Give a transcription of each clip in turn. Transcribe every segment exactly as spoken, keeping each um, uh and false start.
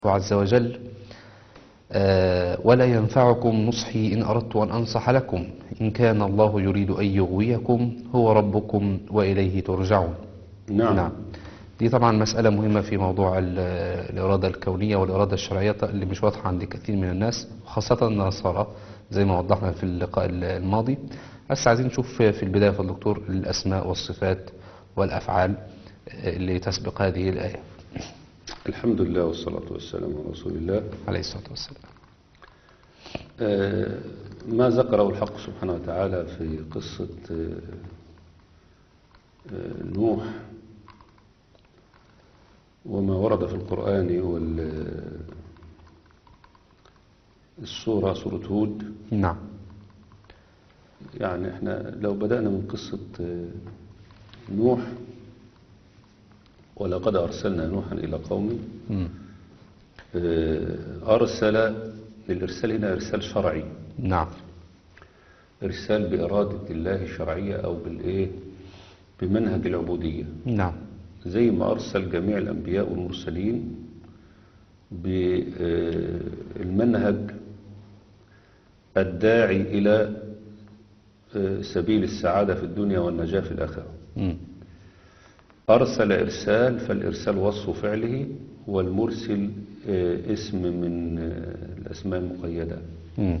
عز وجل آه، ولا ينفعكم نصحي إن أردت أن أنصح لكم إن كان الله يريد أن يغويكم هو ربكم وإليه ترجعون. نعم. نعم، دي طبعا مسألة مهمة في موضوع ال- الإرادة الكونية والإرادة الشرعية اللي مش واضحة عند كثير من الناس وخاصة النصارى زي ما وضحنا في اللقاء الماضي. بس عايزين نشوف في البداية في الدكتور الأسماء والصفات والأفعال اللي تسبق هذه الآية. الحمد لله والصلاة والسلام على رسول الله عليه الصلاة والسلام. آه، ما ذكره الحق سبحانه وتعالى في قصة آه، آه، نوح وما ورد في القرآن والسورة سورة هود. نعم. يعني احنا لو بدأنا من قصة آه، نوح ولقد أرسلنا نوحا إلى قومه. مم. آه، أرسل الإرسال هنا إرسال شرعي، نعم. إرسال بإرادة الله الشرعية أو بالإيه بمنهج العبودية، نعم. زي ما أرسل جميع الأنبياء والمرسلين بالمنهج الداعي إلى آه، سبيل السعادة في الدنيا والنجاة في الآخرة. مم. أرسل إرسال، فالإرسال وصف فعله، والمرسل آه، اسم من آه، الأسماء المقيدة. مم.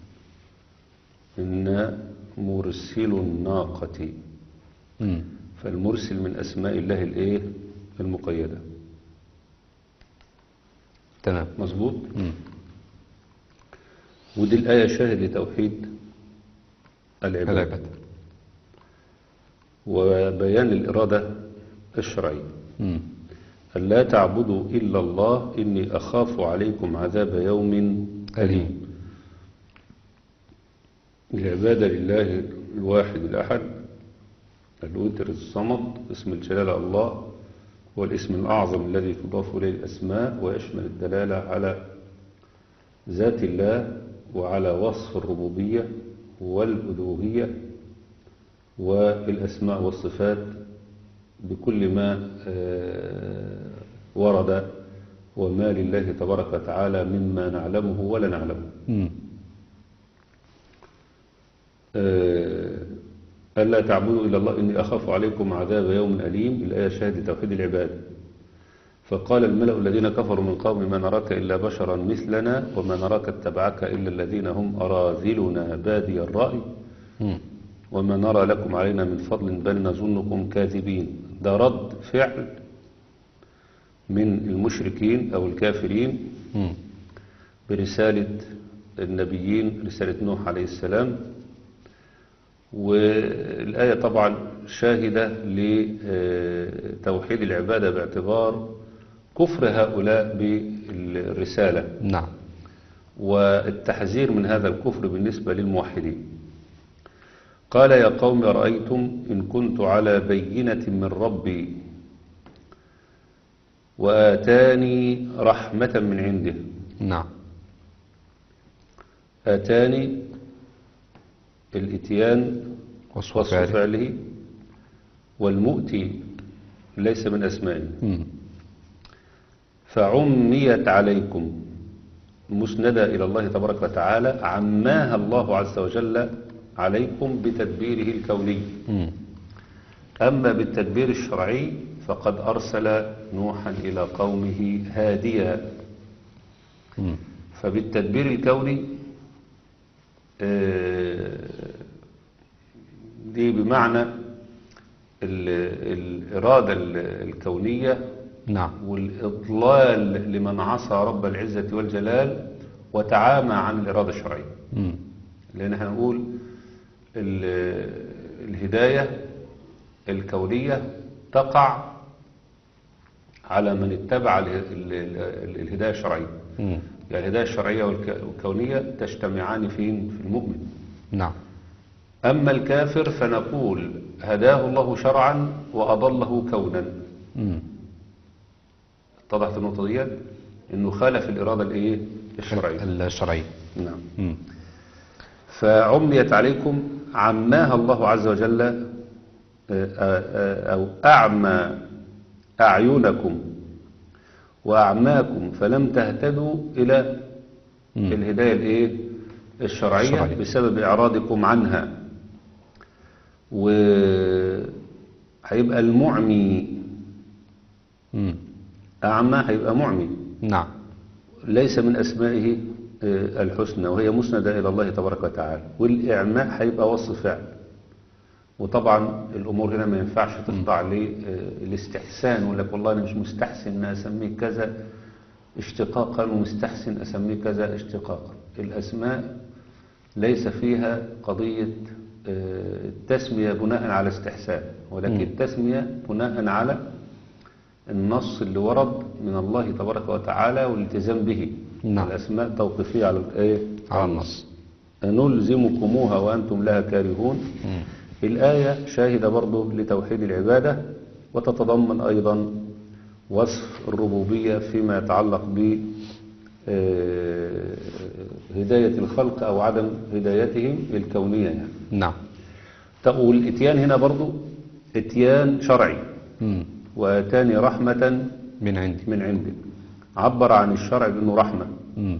إن مرسل الناقة، مم. فالمرسل من أسماء الله الإيه المقيدة. تمام. مظبوط. مم. ودي الآية شاهد لتوحيد العباد العباد. وبيان الإرادة الشرعية. مم. ألا تعبدوا إلا الله إني أخاف عليكم عذاب يوم أليم. العبادة لله الواحد الأحد الوتر الصمد، اسم الجلالة الله هو الاسم الأعظم الذي تضاف إليه الأسماء ويشمل الدلالة على ذات الله وعلى وصف الربوبية والألوهية والأسماء والصفات بكل ما آه، ورد وما لله تبارك وتعالى مما نعلمه ولا نعلمه. مم. آه، ألا تعبدوا إلا الله إني أخاف عليكم عذاب يوم أليم. الآية شاهد لتوحيد العباد. فقال الملأ الذين كفروا من قوم ما نراك إلا بشرا مثلنا وما نراك اتبعك إلا الذين هم أراذلنا بادي الرأي مم. وما نرى لكم علينا من فضل بل نظنكم كاذبين. ده رد فعل من المشركين أو الكافرين مم. برسالة النبيين، رسالة نوح عليه السلام. والآية طبعا شاهدة لتوحيد العبادة باعتبار كفر هؤلاء بالرسالة نعم. والتحذير من هذا الكفر بالنسبة للموحدين. قال يا قوم أرأيتم إن كنت على بينة من ربي وآتاني رحمة من عنده. نعم. آتاني الإتيان وصف وصف فعله. فعله، والمؤتي ليس من أسمائه. مم. فعميت عليكم مسندة إلى الله تبارك وتعالى، عماها الله عز وجل عليكم بتدبيره الكوني. مم. أما بالتدبير الشرعي فقد أرسل نوحا إلى قومه هاديا. مم. فبالتدبير الكوني آه، دي بمعنى ال- الإرادة ال- الكونية نعم. والإضلال لمن عصى رب العزة والجلال وتعامى عن الإرادة الشرعية. مم. لأن احنا نقول ال- الهداية الكونية تقع على من اتبع ال- ال- ال- الهداية الشرعية. مم. يعني الهداية الشرعية والك- والكونية تجتمعان فين؟ في المؤمن. نعم. أما الكافر فنقول هداه الله شرعا وأضله كونا. مم. اتضحت النقطة دي إنه خالف الإرادة الإيه؟ الشرعية. الشرعي. نعم. مم. فعميت عليكم، عماها الله عز وجل آه، آه، أو أعمى أعينكم وأعماكم فلم تهتدوا إلى مم. الهداية الإيه؟ الشرعية الشرعية. بسبب إعراضكم عنها. وهيبقى المعمي مم. أعمى، هيبقى معمي، نعم. ليس من أسمائه آه، الحسنى، وهي مسندة إلى الله تبارك وتعالى. والإعماء هيبقى وصف فعل. وطبعا الأمور هنا ما ينفعش تخضع للاستحسان، ويقول لك والله أنا مش مستحسن أن أسميه كذا اشتقاقا ومستحسن أسميه كذا اشتقاقا. الأسماء ليس فيها قضية آه، التسمية بناء على استحسان، ولكن مم. التسمية بناء على النص اللي ورد من الله تبارك وتعالى والالتزام به. نعم. الأسماء توقيفية على الآية على النص. نلزمكموها وأنتم لها كارهون. مم. الآية شاهدة برضو لتوحيد العبادة، وتتضمن أيضا وصف الربوبية فيما يتعلق ب آه، هداية الخلق أو عدم هدايتهم الكونية يعني. نعم. تقول الاتيان هنا برضو اتيان شرعي، مم. واتاني رحمة من عندي. من عندك. عبر عن الشرع بأنه رحمة. مم.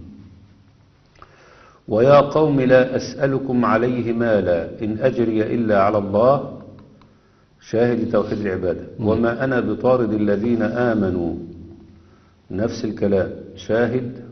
ويا قوم لا أسألكم عليه مالا إن أجري إلا على الله، شاهد توحيد العبادة. وما أنا بطارد الذين آمنوا، نفس الكلام، شاهد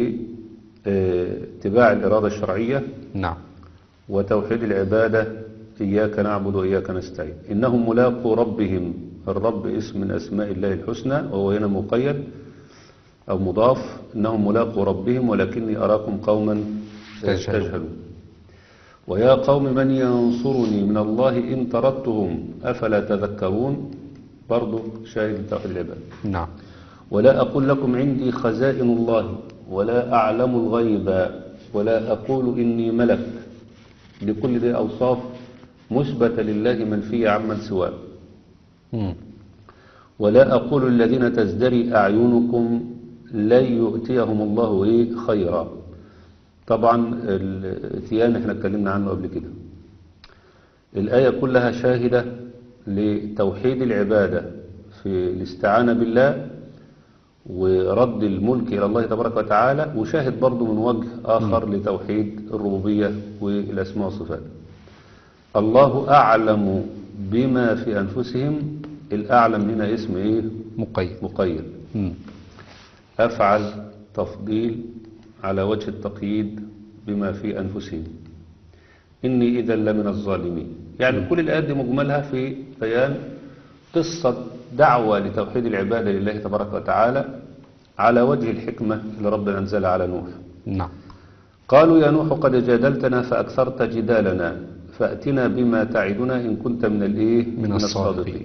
لاتباع الإرادة الشرعية نعم. وتوحيد العبادة. إياك نعبد وإياك نستعين. إنهم ملاقوا ربهم، الرب اسم من أسماء الله الحسنى، وهو هنا مقيد أو مضاف. إنهم ملاقوا ربهم ولكني أراكم قوما تجهلون. تجهلون. ويا قوم من ينصرني من الله إن طردتهم أفلا تذكرون، برضو شاهد توحيد العبادة. نعم. ولا أقول لكم عندي خزائن الله ولا أعلم الغيب ولا أقول إني ملك. لكل دي أوصاف مثبتة لله منفية عمن سواه. مم. ولا أقول الذين تزدري أعينكم لن يؤتيهم الله إيه خيرا. طبعا الاتيان احنا اتكلمنا عنه قبل كده. الآية كلها شاهدة لتوحيد العبادة في الاستعانة بالله ورد الملك إلى الله تبارك وتعالى، وشاهد برضو من وجه آخر لتوحيد الربوبية والأسماء والصفات. الله أعلم بما في أنفسهم. الأعلم هنا اسم إيه؟ مقيد. مقيد. مم. أفعل تفضيل على وجه التقييد بما في أنفسهم. إني إذا لمن الظالمين. يعني كل الآيات دي مجملها في بيان قصة دعوة لتوحيد العبادة لله تبارك وتعالى على وجه الحكمة اللي ربنا أنزلها على نوح. نعم. قالوا يا نوح قد جادلتنا فأكثرت جدالنا فأتنا بما تعدنا إن كنت من الإيه؟ من الصادقين.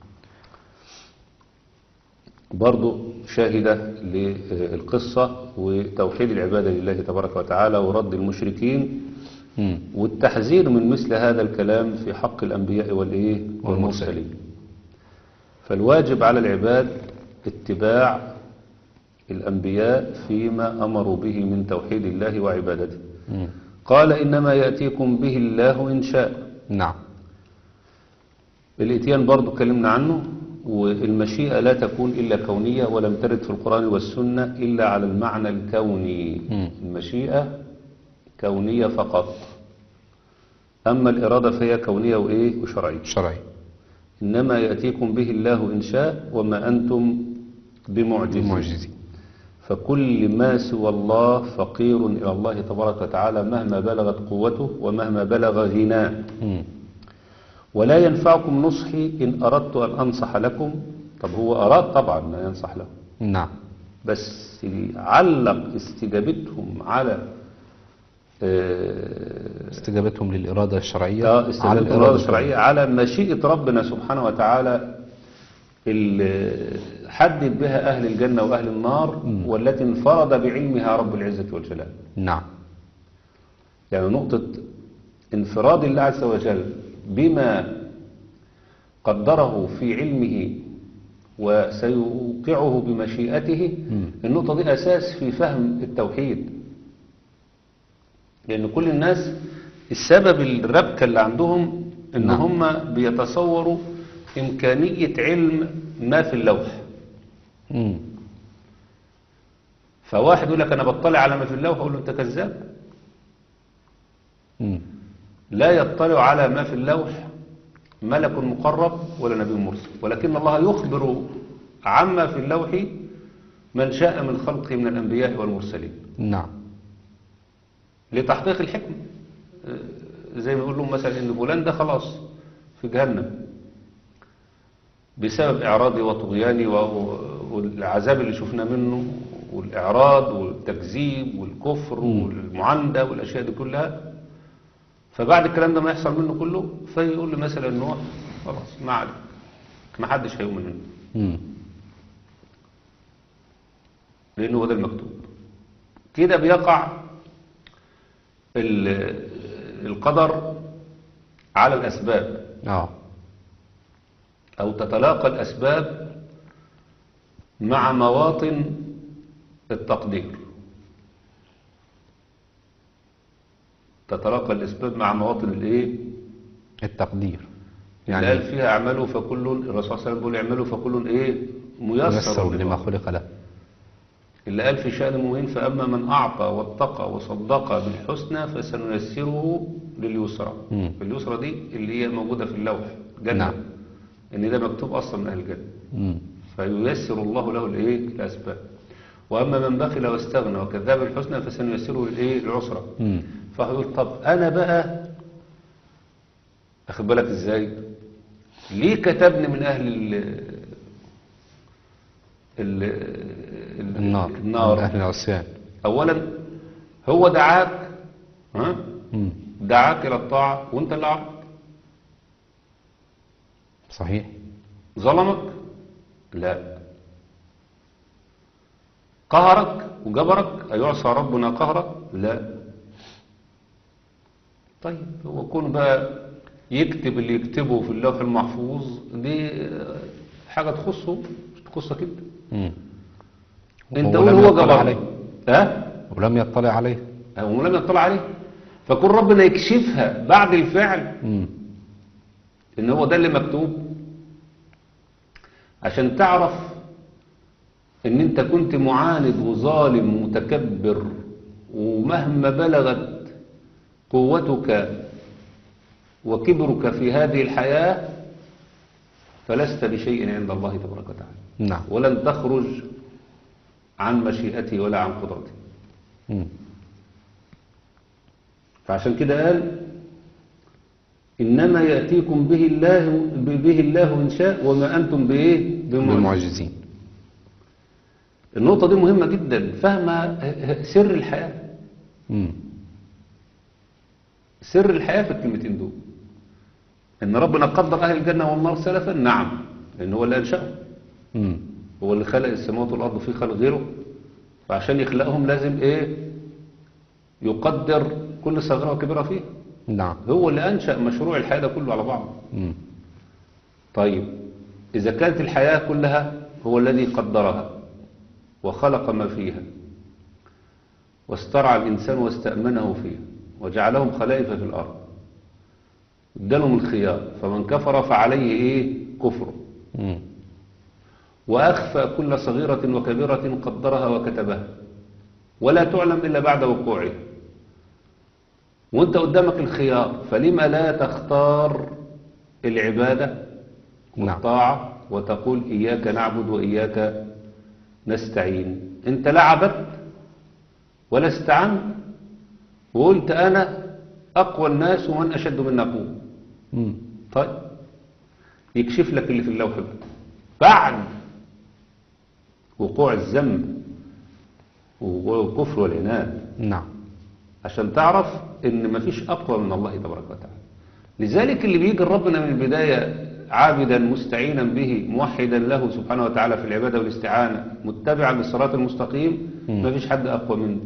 برضو شاهدة للقصة وتوحيد العبادة لله تبارك وتعالى ورد المشركين مم. والتحذير من مثل هذا الكلام في حق الأنبياء والإيه؟ والمرسلين. فالواجب على العباد اتباع الأنبياء فيما أمروا به من توحيد الله وعبادته. مم. قال إنما يأتيكم به الله إن شاء. نعم. الاتيان برضو كلمنا عنه. والمشيئة لا تكون إلا كونية، ولم ترد في القرآن والسنة إلا على المعنى الكوني. مم. المشيئة كونية فقط، أما الإرادة فهي كونية وإيه؟ وشرعية. شرعي. إنما يأتيكم به الله إن شاء وما أنتم بمعجزين. معجزين. فكل ما سوى الله فقير إلى الله تبارك وتعالى مهما بلغت قوته ومهما بلغ غناه. مم. ولا ينفعكم نصحي إن أردت أن أنصح لكم. طب هو أراد طبعا أن ينصح لهم، نعم. بس علق استجابتهم على آه، استجابتهم للإرادة الشرعية آه، استجابة على الإرادة الشرعية على مشيئة ربنا سبحانه وتعالى اللي حدد بها أهل الجنة وأهل النار، مم. والتي انفرد بعلمها رب العزة والجلال. نعم. يعني نقطة انفراد الله عز وجل بما قدره في علمه وسيوقعه بمشيئته. مم. النقطة دي أساس في فهم التوحيد، لأن كل الناس السبب الربكة اللي عندهم إن نعم. هم بيتصوروا إمكانية علم ما في اللوح. مم. فواحد يقول لك أنا بطلع على ما في اللوح، أقول له أنت كذاب. مم. لا يطلع على ما في اللوح ملك مقرب ولا نبي مرسل، ولكن الله يخبر عما في اللوح من شاء من خلقه من الأنبياء والمرسلين نعم. لتحقيق الحكمة. زي ما يقول لهم مثلا إن فلان ده خلاص في جهنم بسبب إعراضي وطغياني والعذاب اللي شفنا منه والإعراض والتكذيب والكفر والمعاندة والأشياء دي كلها. فبعد الكلام ده ما يحصل منه كله فيقول له مثلا نوح خلاص ما عليك، ما حدش هيؤمن منه، مم. لأنه هو ده المكتوب. كده بيقع ال- القدر على الأسباب، اه. أو تتلاقى الأسباب مع مواطن التقدير. تتلاقى الأسباب مع مواطن الإيه؟ التقدير يعني يعني قال فيها اعملوا فكل، الرسول صلى الله عليه وسلم بيقول اعملوا فكل إيه؟ ميسر ميسر لما لما خلق له. اللي قال في شأن المؤمن فأما من أعطى واتقى وصدق بالحسنى فسنيسره لليسرى. مم. اليسرى دي اللي هي موجودة في اللوح جنة، نعم. إن ده مكتوب أصلا من أهل الجنة. مم. فييسر الله له الإيه؟ الأسباب. وأما من بخل واستغنى وكذب بالحسنى فسنيسره للإيه؟ العسرى. مم. فهيقول طب أنا بقى أخد بالك إزاي؟ ليه كتبني من أهل ال ال ال- النار من النار؟ أهل العصيان. أولا هو دعاك، ها؟ مم. دعاك إلى الطاعة وأنت اللي عرضت. صحيح. ظلمك؟ لا. قهرك وجبرك؟ أيعصى ربنا قهرك؟ لا. طيب هو كون بقى يكتب اللي يكتبه في اللوح المحفوظ دي حاجة تخصه مش تخصك انت. مم. انت ولم قول هو يطلع جبر عليه. ها؟ ولم يطلع عليه. هو لم يطلع عليه، فكون ربنا يكشفها بعد الفعل مم. ان هو ده اللي مكتوب عشان تعرف ان انت كنت معاند وظالم ومتكبر، ومهما بلغت قوتك وكبرك في هذه الحياة فلست بشيء عند الله تبارك وتعالى. نعم. ولن تخرج عن مشيئته ولا عن قدرته. مم. فعشان كده قال إنما يأتيكم به الله به الله إن شاء وما أنتم بإيه؟ بمعجزين. بالمعجزين. النقطة دي مهمة جدا، فاهمة سر الحياة. مم. سر الحياة في الكلمتين دول إن ربنا قدر أهل الجنة والنار سلفا، نعم، لأن هو اللي أنشأهم، مم. هو اللي خلق السماوات والأرض في خلق غيره. فعشان يخلقهم لازم إيه؟ يقدر كل صغيرة وكبيرة فيه. نعم. هو اللي أنشأ مشروع الحياة ده كله على بعضه. مم. طيب إذا كانت الحياة كلها هو الذي قدرها وخلق ما فيها واسترعى الإنسان واستأمنه فيها وجعلهم خلائف في الأرض، ادالهم الخيار، فمن كفر فعليه إيه؟ كفره، مم. وأخفى كل صغيرة وكبيرة قدرها وكتبها ولا تعلم إلا بعد وقوعها. وانت قدامك الخيار، فلما لا تختار العبادة والطاعة وتقول إياك نعبد وإياك نستعين؟ انت لا عبدت ولا استعنت وقلت أنا أقوى الناس ومن أشد منا قوة. مم. طيب يكشف لك اللي في اللوح بقى بعد وقوع الذنب والكفر والعناد، نعم. عشان تعرف ان مفيش اقوى من الله تبارك وتعالى. لذلك اللي بيجي ربنا من البداية عابدا مستعينا به موحدا له سبحانه وتعالى في العبادة والاستعانة متبعا للصراط المستقيم، مم. مفيش حد اقوى منه،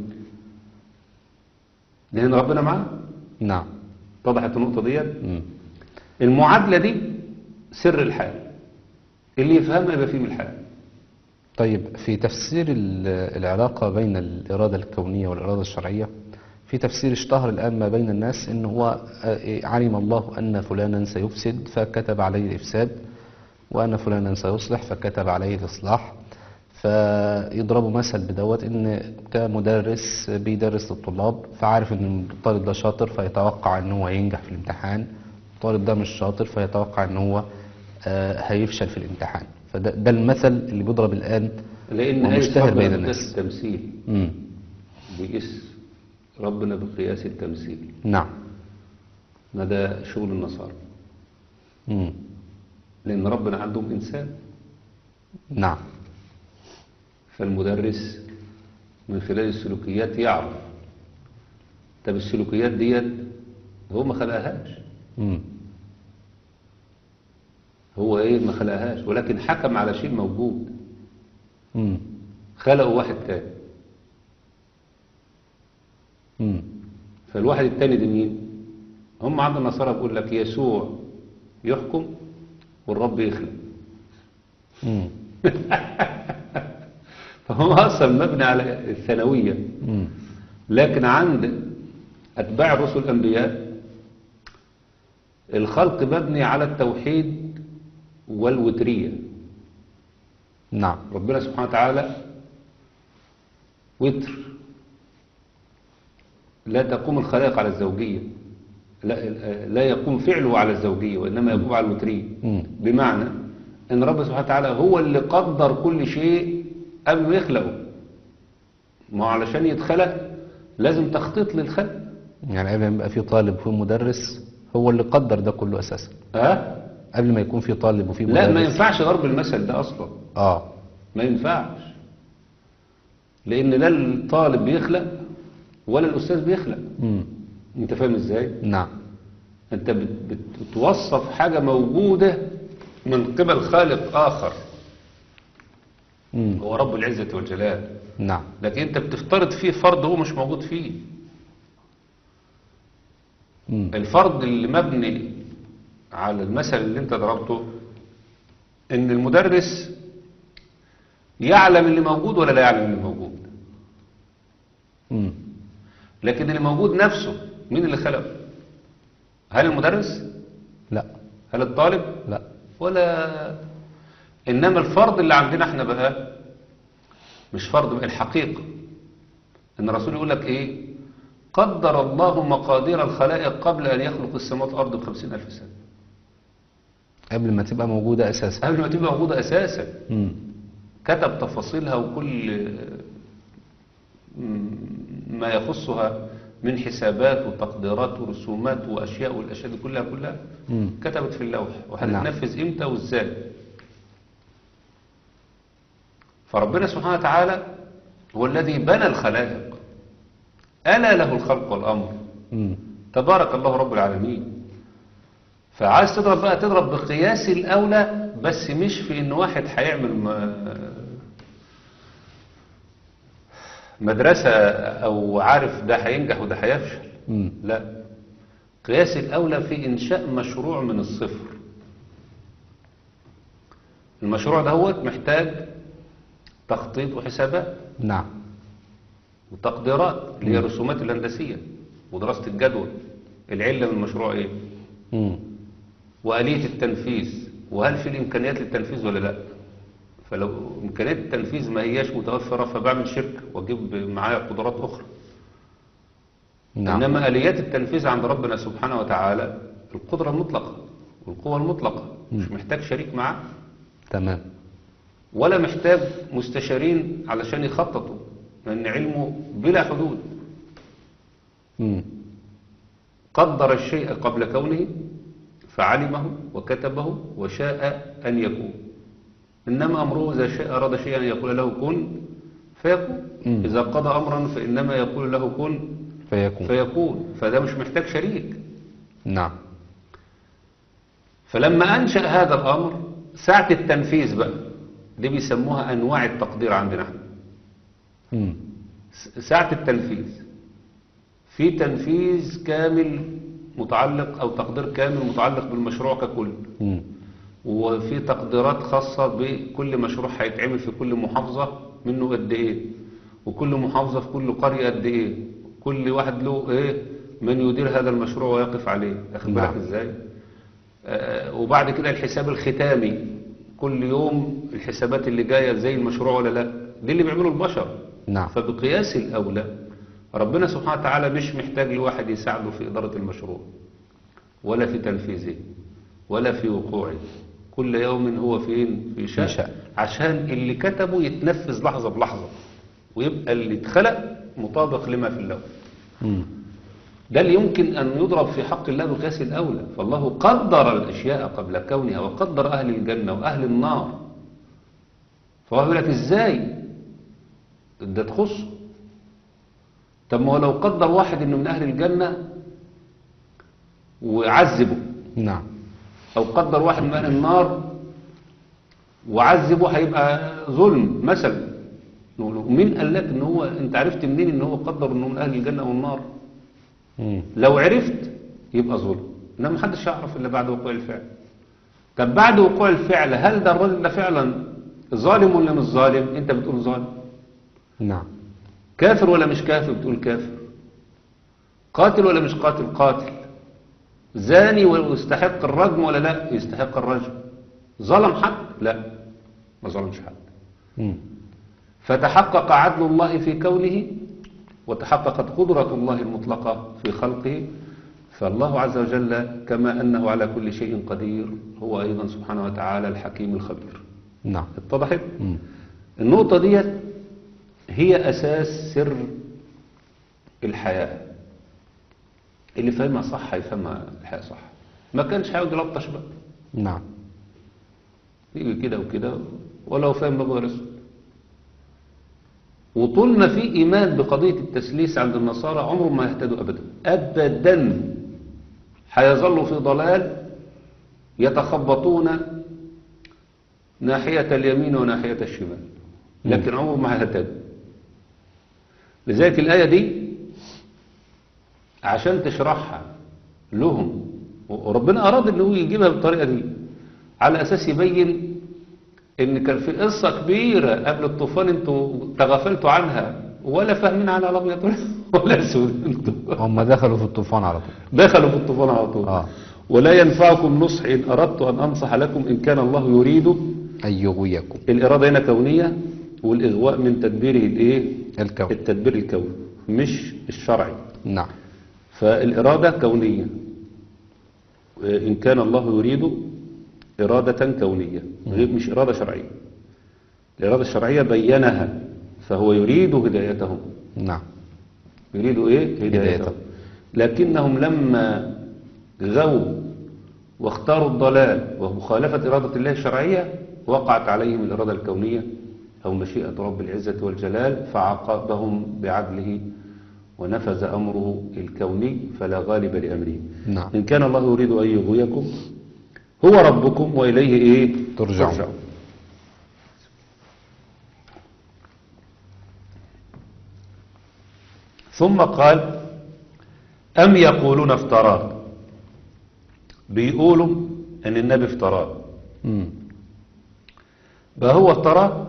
لان ربنا معاه. نعم. اتضحت النقطة ديت؟ مم. المعادلة دي سر الحياة، اللي يفهمها يبقى فيه من الحياة. طيب في تفسير ال- العلاقة بين الإرادة الكونية والإرادة الشرعية، في تفسير اشتهر الآن ما بين الناس إن هو آه، علم الله أن فلانا سيفسد فكتب عليه الإفساد، وأن فلانا سيصلح فكتب عليه الإصلاح. فيضربوا مثل بدوت ان كمدرس بيدرس للطلاب، فعارف ان الطالب ده شاطر فيتوقع ان هو ينجح في الامتحان، الطالب ده مش شاطر فيتوقع ان هو آه، هيفشل في الامتحان. فده ده المثل اللي بيضرب الآن لأن آية ومشتهر ربنا بين بقياس الناس. التمثيل، مم. بيقيس ربنا بقياس التمثيل، نعم. ما ده شغل النصارى، مم. لأن ربنا عندهم إنسان. نعم. فالمدرس من خلال السلوكيات يعرف. طب السلوكيات ديت هو ما خلقهاش، مم. هو ايه ما خلقهاش، ولكن حكم على شيء موجود، مم. خلقه واحد تاني. مم. فالواحد التاني ده مين؟ هم عند النصارى بيقول لك يسوع يحكم والرب يخلق. مم. فهو اصلا مبني على الثانويه. مم. لكن عند اتباع الرسل الانبياء الخلق مبني على التوحيد والوتريه. نعم. ربنا سبحانه وتعالى وتر، لا تقوم الخلائق على الزوجيه، لا, لا يقوم فعله على الزوجيه وانما يقوم على الوتريه. مم. بمعنى ان رب سبحانه وتعالى هو اللي قدر كل شيء قبل ما يخلقه. ما هو علشان يتخلق لازم تخطيط للخلق. يعني قبل ما يبقى في طالب وفي مدرس هو اللي قدر ده كله اساسا، ها؟ قبل ما يكون في طالب وفي مدرس. لا ما ينفعش ضرب المثل ده اصلا، اه. ما ينفعش، لان لا الطالب بيخلق ولا الاستاذ بيخلق. مم. انت فاهم ازاي؟ نعم. انت بت- بتوصف حاجة موجودة من قبل خالق اخر مم. هو رب العزة والجلال، نعم. لكن انت بتفترض فيه فرض هو مش موجود فيه. مم. الفرض اللي مبني على المثل اللي انت ضربته ان المدرس يعلم اللي موجود ولا لا يعلم اللي موجود. مم. لكن اللي موجود نفسه مين اللي خلقه؟ هل المدرس؟ لا. هل الطالب؟ لا. ولا. انما الفرض اللي عندنا احنا بقى مش فرض بقى، الحقيقة ان الرسول يقول لك ايه؟ قدر الله مقادير الخلائق قبل ان يخلق السماوات والارض بخمسين الف سنة، قبل ما تبقى موجودة اساسا. قبل ما تبقى موجودة اساسا. مم. كتب تفاصيلها وكل ما يخصها من حسابات وتقديرات ورسومات واشياء، والاشياء دي كلها كلها مم. كتبت في اللوح نعم. وهتتنفذ امتى وازاي. فربنا سبحانه وتعالى هو الذي بنى الخلائق، ألا له الخلق والأمر، مم. تبارك الله رب العالمين. فعايز تضرب بقى تضرب بقياس الأولى، بس مش في إن واحد هيعمل م- مدرسة أو عارف ده هينجح وده هيفشل. مم. لا، قياس الأولى في إنشاء مشروع من الصفر. المشروع ده هو محتاج تخطيط وحسابات نعم. وتقديرات اللي هي الرسومات الهندسية ودراسة الجدوى. العلة من المشروع ايه؟ مم. وآلية التنفيذ، وهل في الإمكانيات للتنفيذ ولا لا؟ فلو إمكانيات التنفيذ ما هياش متوفرة فبعمل شركة وأجيب معايا قدرات أخرى. نعم. إنما آليات التنفيذ عند ربنا سبحانه وتعالى القدرة المطلقة والقوة المطلقة، مش محتاج شريك معاه تمام. ولا محتاج مستشارين علشان يخططوا، لأن علمه بلا حدود. مم. قدر الشيء قبل كونه فعلمه وكتبه وشاء أن يكون. إنما أمره إذا شاء أراد شيئا أن يقول له كن فيكون. مم. إذا قضى أمرا فإنما يقول له كن فيكون. فيكون. فده مش محتاج شريك. نعم. فلما أنشأ هذا الأمر ساعة التنفيذ بقى دي بيسموها أنواع التقدير عندنا احنا. مم. ساعة التنفيذ في تنفيذ كامل متعلق أو تقدير كامل متعلق بالمشروع ككل، مم. وفي تقديرات خاصة بكل مشروع هيتعمل في كل محافظة منه قد ايه، وكل محافظة في كل قرية قد ايه، كل واحد له ايه من يدير هذا المشروع ويقف عليه. اخد بالك نعم. ازاي؟ آه وبعد كده الحساب الختامي كل يوم الحسابات اللي جاية زي المشروع ولا لا. دي اللي بيعمله البشر. نعم. فبقياس الأولى ربنا سبحانه وتعالى مش محتاج لواحد يساعده في إدارة المشروع ولا في تنفيذه ولا في وقوعه. كل يوم هو فين في شأن, في شأن. عشان اللي كتبه يتنفذ لحظة بلحظة ويبقى اللي اتخلق مطابق لما في اللوح. مم. ده اللي يمكن أن يضرب في حق الله بقياس الأولى. فالله قدر الأشياء قبل كونها وقدر أهل الجنة وأهل النار. فهو يقول لك إزاي ده تخصه. طب ما هو لو قدر واحد إنه من أهل الجنة وعذبه، نعم، أو قدر واحد من أهل النار وعذبه، هيبقى ظلم مثلا. نقول له مين قال لك إن هو، أنت عرفت منين إن هو قدر إنه من أهل الجنة والنار؟ مم. لو عرفت يبقى ظلم، إنما محدش يعرف إلا بعد وقوع الفعل. طب بعد وقوع الفعل هل ده الرجل ده فعلا ظالم ولا مش ظالم؟ أنت بتقول ظالم. نعم. كافر ولا مش كافر؟ بتقول كافر. قاتل ولا مش قاتل؟ قاتل. زاني ويستحق الرجم ولا لا؟ يستحق الرجم. ظلم حد؟ لا، ما ظلمش حد. مم. فتحقق عدل الله في كونه وتحققت قدرة الله المطلقة في خلقه. فالله عز وجل كما أنه على كل شيء قدير هو أيضا سبحانه وتعالى الحكيم الخبير. نعم. اتضحت؟ مم. النقطة دي هي أساس سر الحياة. اللي فهمها صح هيفهمها الحياة صح. ما كانش هيقعد يلطش بقى. نعم. يجي كده وكده ولو فهم بغير اسود. وطول ما في إيمان بقضية التسليس عند النصارى عمرهم ما يهتدوا أبدا أبدا. هيظلوا في ضلال يتخبطون ناحية اليمين وناحية الشمال، لكن عمرهم ما هيهتدوا. لذلك الآية دي عشان تشرحها لهم، وربنا أراد أنه يجيبها بالطريقة دي على أساس يبين ان كان في قصة كبيرة قبل الطوفان انتوا تغفلتوا عنها ولا فاهمين عنها الابيض ولا اسود. هم دخلوا في الطوفان على طول. دخلوا في الطوفان على طول. آه. ولا ينفعكم نصحي ان اردت ان انصح لكم ان كان الله يريد أن يغويكم. الإرادة هنا كونية، والإغواء من تدبيره الايه؟ الكون. التدبير الكوني مش الشرعي. نعم. فالإرادة كونية. إن كان الله يريد إرادة كونية غير مش إرادة شرعية. الإرادة الشرعية بينها، فهو يريد هدايتهم. نعم. يريد إيه؟ هدايتهم. هدايتهم. لكنهم لما غوا واختاروا الضلال ومخالفة إرادة الله الشرعية وقعت عليهم الإرادة الكونية أو مشيئة رب العزة والجلال فعاقبهم بعدله ونفذ أمره الكوني فلا غالب لأمره. نعم. إن كان الله يريد أن يغويكم هو ربكم وإليه إيه؟ ترجعون. ترجعون. ثم قال أم يقولون افتراه. بيقولوا أن النبي افتراه. مم. بقى هو افتراه.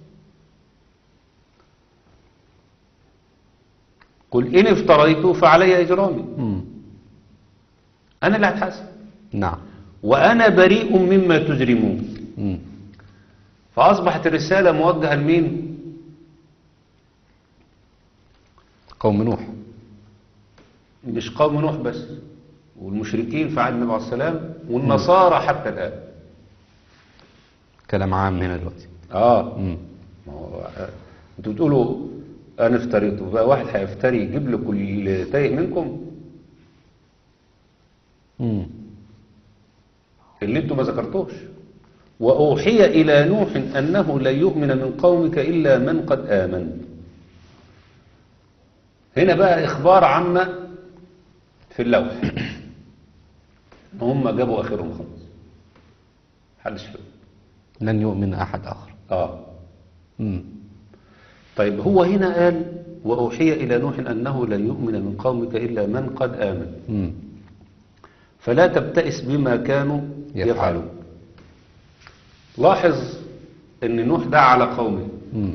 قل إن افتريته فعلي إجرامي. مم. أنا اللي هتحاسب. نعم. وأنا بريء مما تجرمون. مم. فأصبحت الرسالة موجهة لمين؟ قوم نوح. مش قوم نوح بس، والمشركين في عهد النبي عليه السلام والنصارى حتى الآن. كلام عام هنا دلوقتي. آه مم. ما هو انتوا بتقولوا أنا افتريته، بقى واحد هيفتري يجيب لكم اللي تايه منكم مم. اللي انتوا ما ذكرتوش. وأوحي إلى نوح أنه لا يؤمن من قومك إلا من قد آمن. هنا بقى إخبار عامة في اللوح. هم جابوا آخرهم خلاص، محدش فيه. لن يؤمن أحد آخر. آه مم. طيب هو هنا قال وأوحي إلى نوح أنه لا يؤمن من قومك إلا من قد آمن. مم. فلا تبتئس بما كانوا يفعلون. يفعلون. لاحظ أن نوح دعا على قومه مم.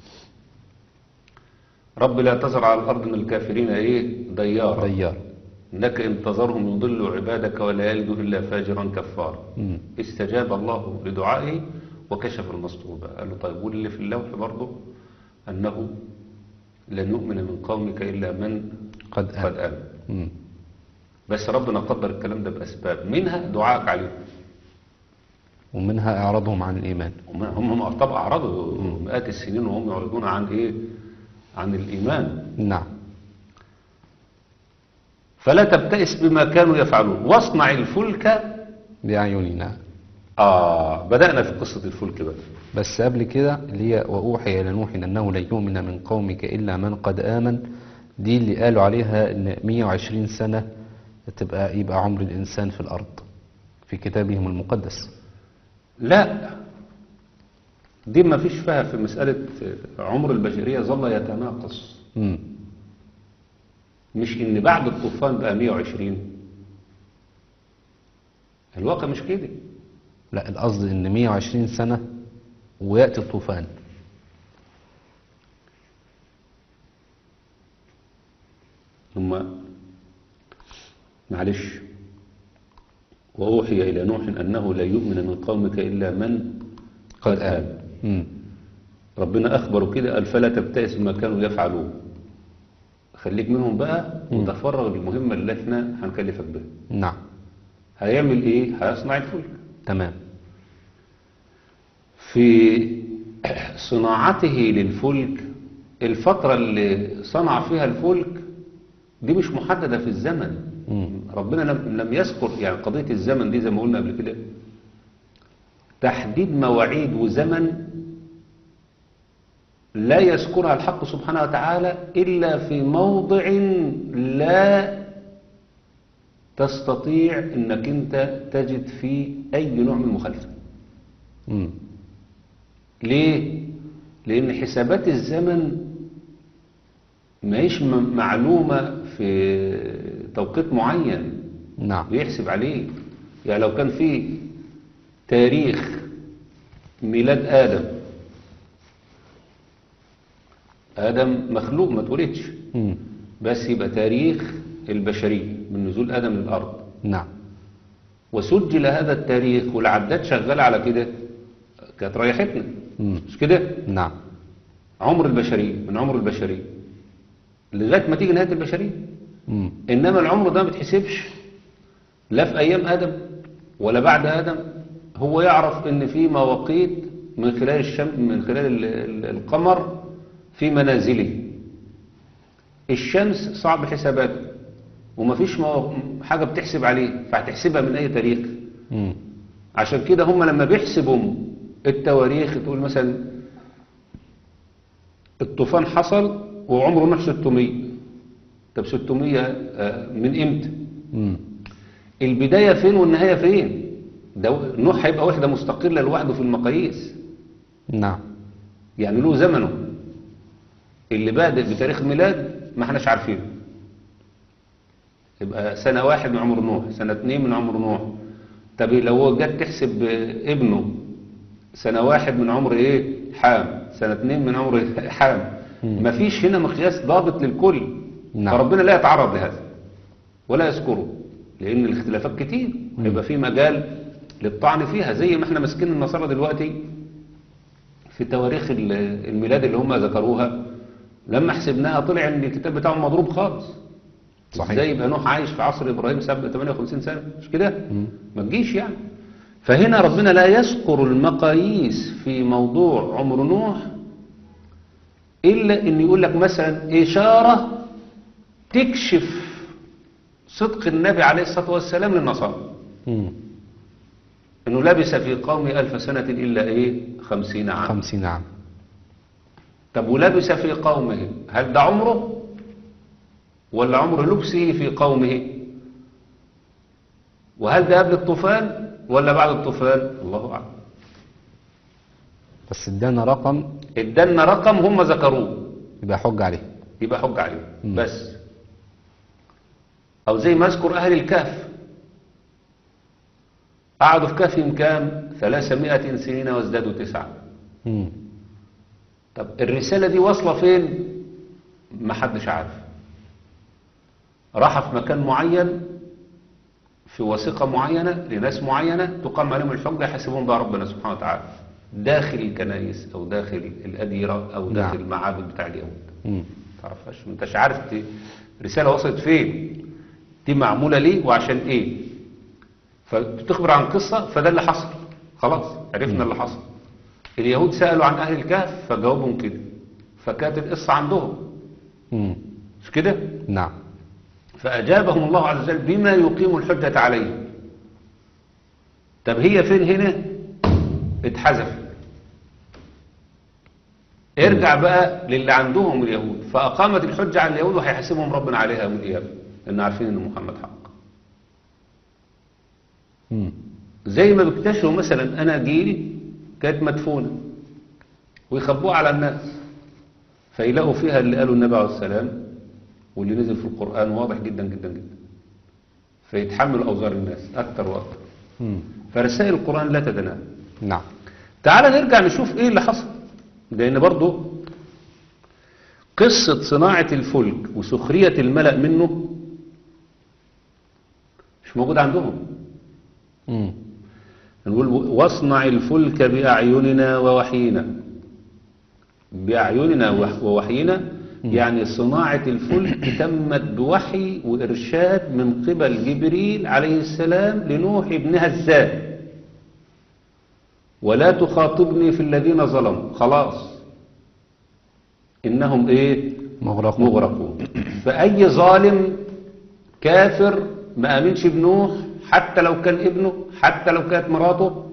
رب لا تذر على الأرض من الكافرين إيه ديارا. ديار. إنك انتظرهم يضلوا عبادك ولا يلدوا إلا فاجرا كفارا. مم. استجاب الله لدعائه وكشف المسطوبة. قال له طيب واللي في اللوح برضه أنه لن يؤمن من قومك إلا من قد قد آمن. آمن. مم. بس ربنا قدر الكلام ده بأسباب منها دعائك عليهم. ومنها إعراضهم عن الإيمان. هم هم طبعا أعرضوا مئات السنين وهم يعرضون عن إيه؟ عن الإيمان. نعم. فلا تبتئس بما كانوا يفعلون واصنع الفلك. بأعيننا. آه بدأنا في قصة الفلك بقى. بس قبل كده اللي هي وأوحي إلى نوح أنه لن يؤمن من قومك إلا من قد آمن، دي اللي قالوا عليها أن مئة وعشرين سنة تبقى يبقى عمر الإنسان في الأرض في كتابهم المقدس. لا دي ما فيش فيها في مسألة عمر البشرية ظل يتناقص. مم. مش إن بعد الطوفان بقى مئة وعشرين. الواقع مش كده. لا القصد أن مئة وعشرين سنة ويأتي الطوفان. ثم معلش وأوحي إلى نوح أنه لا يؤمن من قومك إلا من قد آمن. مم. ربنا أخبره كده قال فلا تبتئس بما كانوا يفعلون. خليك منهم بقى وتفرغ المهمة اللي احنا هنكلفك بها. نعم. هيعمل ايه؟ هيصنع الفلك. تمام. في صناعته للفلك الفترة اللي صنع فيها الفلك دي مش محددة في الزمن. مم. ربنا لم لم يذكر يعني قضية الزمن دي زي ما قلنا قبل كده تحديد مواعيد وزمن لا يذكرها الحق سبحانه وتعالى إلا في موضع لا تستطيع أنك أنت تجد فيه أي نوع من المخالفة. مم. ليه؟ لأن حسابات الزمن ما هيش م- معلومة في توقيت معين نعم. بيحسب عليه. يعني لو كان في تاريخ ميلاد آدم آدم مخلوق ما اتولدش مم. بس يبقى تاريخ البشرية من نزول آدم للأرض نعم. وسجل هذا التاريخ والعداد شغالة على كده كانت ريحتنا مم. مش كده نعم. عمر البشرية من عمر البشرية لغاية ما تيجي نهاية البشرية. مم. إنما العمر ده ما بتحسبش لا في أيام آدم ولا بعد آدم. هو يعرف إن في مواقيت من خلال الشم من خلال ال- ال- القمر في منازله. الشمس صعب حساباته ومفيش مو... حاجة بتحسب عليه فهتحسبها من أي تاريخ. مم. عشان كده هم لما بيحسبوا التواريخ تقول مثلا الطوفان حصل وعمره نوح ستمية. طب ستمية آه، من امتى؟ مم. البداية فين والنهاية فين؟ ده نوح هيبقى وحدة مستقلة لوحده في المقاييس. نعم. يعني له زمنه اللي بادئ بتاريخ ميلاد ما احناش عارفينه. يبقى سنة واحد من عمر نوح سنة اتنين من عمر نوح. طب لو هو جت تحسب ابنه سنة واحد من عمر ايه حام سنة اتنين من عمر حام مفيش هنا مقياس ضابط للكل. نعم. فربنا لا يتعرض لهذا ولا يذكره لان الاختلافات كتير هيبقى في مجال للطعن فيها زي ما احنا ماسكين النصارى دلوقتي في تواريخ ال- الميلاد اللي هم ذكروها لما حسبناها طلع ان الكتاب بتاعهم مضروب خالص. صحيح. ازاي يبقى نوح عايش في عصر ابراهيم سبع ثمانية وخمسين سنة مش كده مم. ما تجيش يعني. فهنا ربنا لا يذكر المقاييس في موضوع عمر نوح إلا إن يقول لك مثلا إشارة تكشف صدق النبي عليه الصلاة والسلام للنصارى مم. إنه لبس في قومه ألف سنة إلا إيه خمسين عام. خمسين عام. طب ولبس في قومه هل ده عمره ولا عمر لبسه في قومه؟ وهل ده قبل الطوفان ولا بعد الطوفان؟ الله أعلم. بس ادانا رقم ادانا رقم هم ذكروه يبقى حج عليه. يبقى حج عليه مم. بس. أو زي ما أذكر أهل الكهف قعدوا في كهفهم كام؟ ثلاثمائة سنين وازدادوا تسعة. مم. طب الرسالة دي واصلة فين؟ ما حدش عارف. راح في مكان معين في وثيقة معينة لناس معينة تقام عليهم الحجة يحاسبهم بها ربنا سبحانه وتعالى داخل الكنائس أو داخل الأديرة أو داخل نعم. المعابد بتاع اليهود. مم. تعرفش انتش عارف ت- رسالة وصلت فين، دي معمولة ليه وعشان ايه، فبتخبر عن قصة، فده اللي حصل خلاص عرفنا اللي حصل. اليهود سألوا عن أهل الكهف فجاوبهم كده، فكانت القصة عندهم مم. مش كده، نعم. فأجابهم الله عز وجل بما يقيم الحجة عليه. طب هي فين هنا؟ اتحذف. ارجع بقى للي عندهم اليهود، فأقامت الحجة على اليهود وهيحاسبهم ربنا عليها يوم القيامة لأن عارفين إن محمد حق. مم. زي ما بيكتشفوا مثلا أناجيل كانت مدفونة ويخبوها على الناس فيلاقوا فيها اللي قالوا النبي عليه السلام واللي نزل في القرآن واضح جدا جدا جدا، فيتحملوا أوزار الناس أكتر وأكتر. مم. فرسائل القرآن لا تتناهى. نعم. تعال نرجع نشوف ايه اللي حصل، لان برضو قصة صناعة الفلك وسخرية الملأ منه مش موجود عندهم. مم. نقول واصنع الفلك بأعيننا ووحينا، بأعيننا وح- ووحينا يعني صناعة الفلك تمت بوحي وإرشاد من قبل جبريل عليه السلام لنوح ابنها الزاد. ولا تخاطبني في الذين ظلموا، خلاص إنهم إيه مغرقون. مغرقون. فأي ظالم كافر ما آمنش بنوح حتى لو كان ابنه حتى لو كانت مراته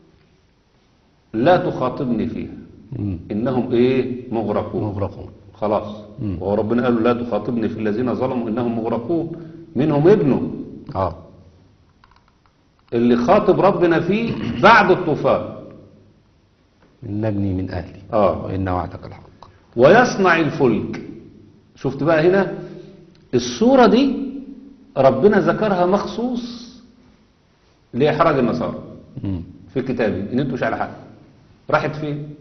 لا تخاطبني فيها مم. إنهم إيه مغرقون. مغرقون. خلاص. مم. وربنا قال له لا تخاطبني في الذين ظلموا إنهم مغرقون، منهم ابنه اه. اللي خاطب ربنا فيه بعد الطوفان. نجني من أهلي آه. وإن وعدك الحق. ويصنع الفلك. شفت بقى هنا الصورة دي ربنا ذكرها مخصوص لإحراج النصارى مم. في كتابه إن انتوا مش على حق. راحت فين؟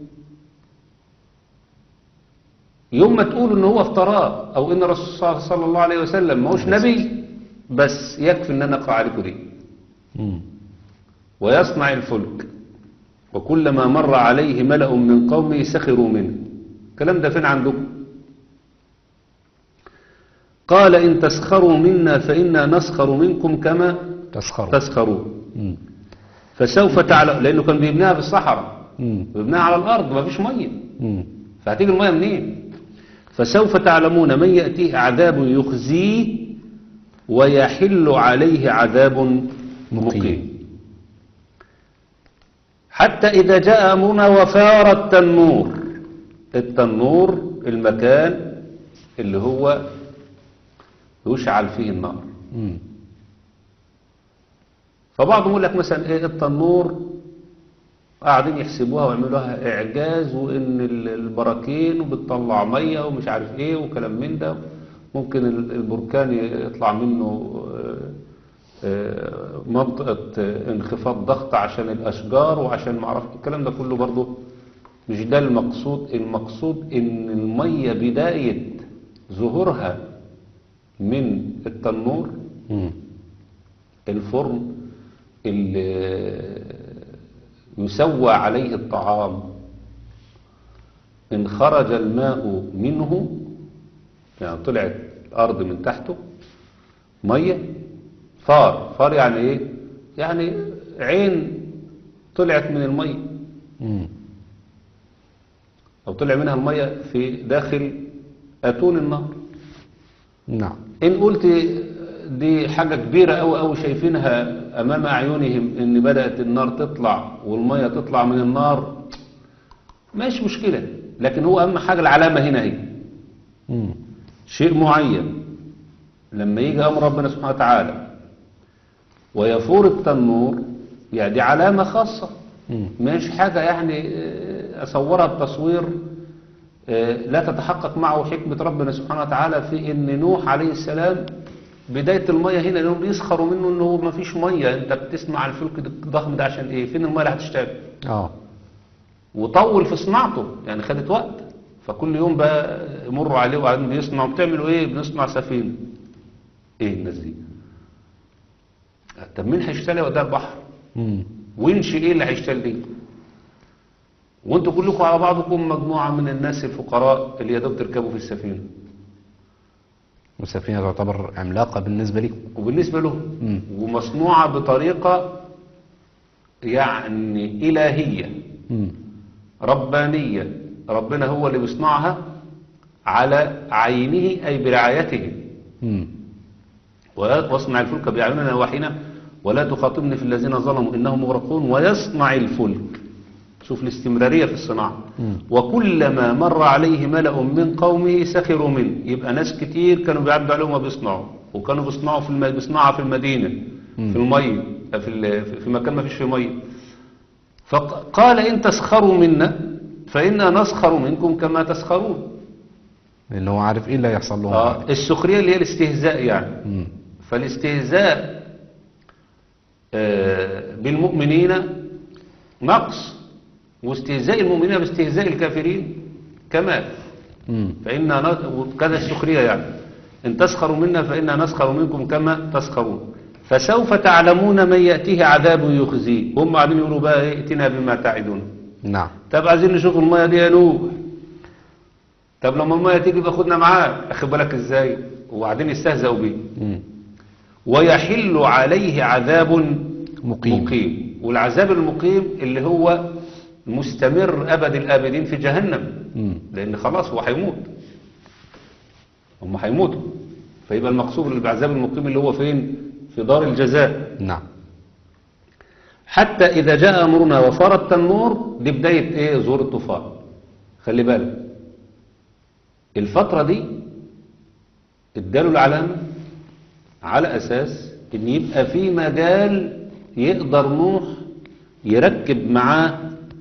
يوم ما تقولوا ان هو افتراء او ان الرسول صلى الله عليه وسلم ما هوش نبي بس يكفي ان انا اقع عليكم دي. مم. ويصنع الفلك وكلما مر عليه ملأ من قومه سخروا منه. الكلام ده فين عندكم؟ قال إن تسخروا منا فإنا نسخر منكم كما تسخروا. تسخرون. مم. فسوف تعلم، لأنه كان بيبنيها في الصحراء مم. بيبنيها على الأرض ما فيش مية، مم. فهتيجي المية منين؟ فسوف تعلمون من يأتيه عذاب يخزيه ويحل عليه عذاب مقيم. مقيم. حتى إذا جاء أمرنا وفار التنور. التنور المكان اللي هو يشعل فيه النار. مم. فبعضهم يقول لك مثلا ايه التنور قاعدين يحسبوها ويعملوها اعجاز وان ال- البراكين وبتطلع ميه ومش عارف ايه وكلام من ده، ممكن ال- البركان يطلع منه آه، آه، منطقة آه، انخفاض ضغط عشان الاشجار وعشان ما اعرف الكلام ده كله برضه مش ده المقصود. المقصود ان الميه بداية ظهورها من التنور مم. الفرن اللي يسوى عليه الطعام إن خرج الماء منه يعني طلعت الأرض من تحته مية فار. فار يعني إيه؟ يعني عين طلعت من المية مم. أو طلع منها المية في داخل أتون النار. نعم. إن قلت دي حاجة كبيرة أوي أوي شايفينها أمام أعينهم إن بدأت النار تطلع والمية تطلع من النار ماشي مشكلة، لكن هو أهم حاجة العلامة هنا هي مم. شيء معين. لما يجي أمر ربنا سبحانه وتعالى ويفور التنور يعني دي علامة خاصة مم. مش حاجة يعني آه، أصورها بتصوير آه، لا تتحقق معه حكمة ربنا سبحانه وتعالى في إن نوح عليه السلام بداية المية هنا لأنهم بيسخروا منه إنه ما فيش مية. أنت بتسمع الفلك الضخم ده عشان إيه؟ فين المية اللي هتشتغل؟ اه. وطول في صناعته يعني خدت وقت. فكل يوم بقى يمروا عليه وقاعدين بيصنعوا. بتعملوا إيه؟ بنصنع سفينة. ايه الناس دي؟ طب مين هيشتري وده البحر؟ مم. وينشي ايه اللي هيشتري دي؟ وانتوا كلكم على بعضكم مجموعة من الناس الفقراء اللي يا دوب تركبوا في السفينة. والسفينة تعتبر عملاقة بالنسبة لكم. وبالنسبة له مم. ومصنوعة بطريقة يعني إلهية مم. ربانية، ربنا هو اللي بيصنعها على عينه أي برعايته. مم. ولا واصنع الفلك بأعيننا وحينا ولا تخاطبني في الذين ظلموا إنهم مغرقون. ويصنع الفلك، شوف الاستمرارية في الصناعة. مم. وكلما مر عليه ملأ من قومه سخروا منه. يبقى ناس كتير كانوا بيعدوا عليهم وبيصنعوا، وكانوا بيصنعوا في الم... بيصنعها في المدينة، مم. في المية، في, ال... في مكان ما فيش فيه مية. فقال إن تسخروا منا فإنا نسخر منكم كما تسخرون. لأن هو عارف إيه اللي هيحصل لهم. آه السخرية اللي هي الاستهزاء يعني. مم. فالاستهزاء آه بالمؤمنين نقص، واستهزاء المؤمنين باستهزاء الكافرين كمال. مم. فإنا ن... كذا السخرية يعني. إن تسخروا منا فإنا نسخر منكم كما تسخرون. فسوف تعلمون من يأتيه عذاب يخزيه. هم قاعدين يقولوا بقى إيه ائتنا بما تعدون. نعم. طب عايزين نشوف المية دي يا نوح. طب لما المية تيجي باخدنا معاك. أخد بالك إزاي؟ وبعدين يستهزئوا بيه. مم. ويحل عليه عذاب مقيم. مقيم. والعذاب المقيم اللي هو مستمر أبد الآبدين في جهنم. مم. لأن خلاص هو هيموت، هم هيموتوا. فيبقى المقصود بالعذاب المقيم اللي هو فين؟ في دار الجزاء. نعم. حتى إذا جاء أمرنا وفار التنور، دي بداية إيه؟ ظهور الطوفان. خلي بالك الفترة دي ادالوا العلامة على أساس إن يبقى في مجال يقدر نوح يركب معاه.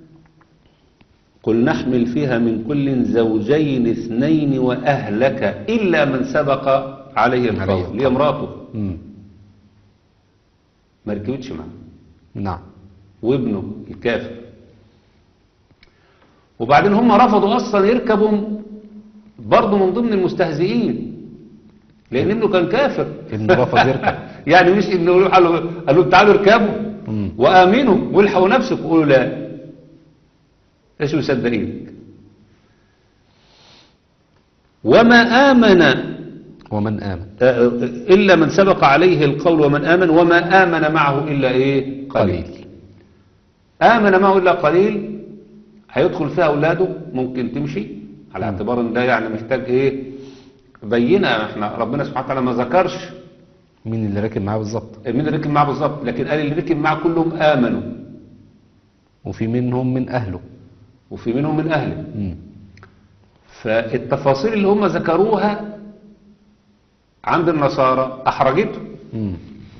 قل نحمل فيها من كل زوجين اثنين وأهلك إلا من سبق عليه القول، اللي هي امراته مم. ما ركبتش معاه، نعم. وابنه الكافر. وبعدين هم رفضوا أصلا يركبوا برضه من ضمن المستهزئين، لأن ابنه كان كافر. ابنه رفض يركب. يعني مش ابنه قالوا قالوا تعالوا اركبوا مم. وآمنوا والحقوا نفسكم. قولوا لا، ايش مصدقين. وما آمن ومن آمن إلا من سبق عليه القول ومن آمن وما آمن معه إلا إيه؟ قليل. قليل. آمن معه إلا قليل. هيدخل فيها أولاده ممكن تمشي على اعتبار ان ده يعني محتاج إيه؟ بينة. احنا ربنا سبحانه وتعالى ما ذكرش مين اللي راكب معاه بالظبط، مين اللي ركب معاه بالظبط، لكن قال اللي ركب معاه كلهم آمنوا، وفي منهم من أهله. وفي منهم من أهله. مم. فالتفاصيل اللي هم ذكروها عند النصارى أحرجتهم مم.